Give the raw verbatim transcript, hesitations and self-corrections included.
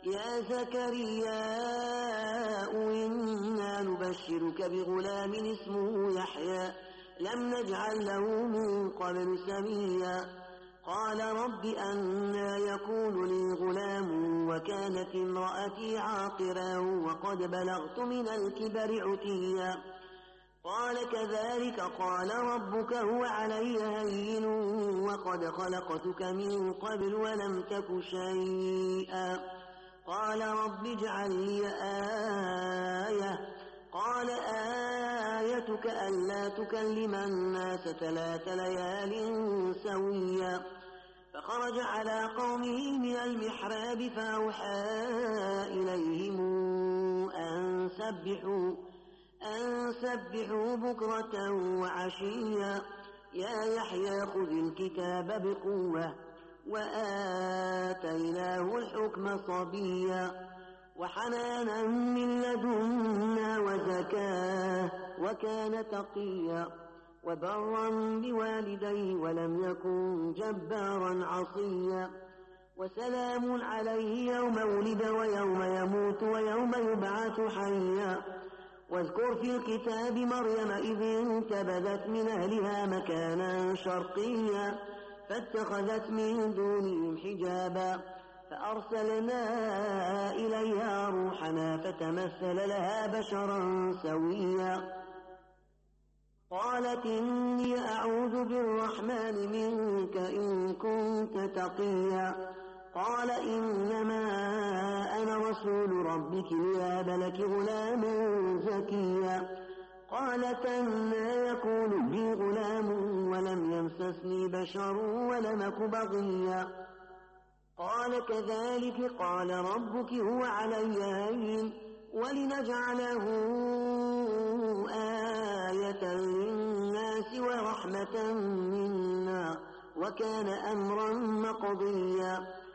يا زكريا إنا نبشرك بغلام اسمه يحيى لم نجعل له من قبل سميا قال رب أنى يكون لي غلام وكانت امرأتي عاقرا وقد بلغت من الكبر عتيا قال كذلك قال ربك هو علي هين وقد خلقتك من قبل ولم تك شيئا قال رب اجعل لي آية قال آيتك ألا تكلم الناس ثلاث ليال سويا فخرج على قومه من المحراب فأوحى إليهم أن سبحوا أن سبحوا بكرة وعشيا يا يحيى خذ الكتاب بقوة وآتيناه الحكم صبيا وحنانا من لدنا وزكاه وكان تقيا وبرا بوالديه ولم يكن جبارا عصيا وسلام عليه يوم ولد ويوم يموت ويوم يبعث حيا واذكر في الكتاب مريم إذ انتبذت من أهلها مكانا شرقيا فاتخذت من دونهم حجابا فأرسلنا إليها روحنا فتمثل لها بشرا سويا قالت إني أعوذ بالرحمن منك إن كنت تقيا قال إنما أنا رسول ربك ليهب لك غلاما زكيا قالت أنى يكون لي غلام ولم يمسسني بشر ولم أك بغيا قال كذلك قال ربك هو علي هين ولنجعله آية للناس ورحمة منا وكان أمرا مقضيا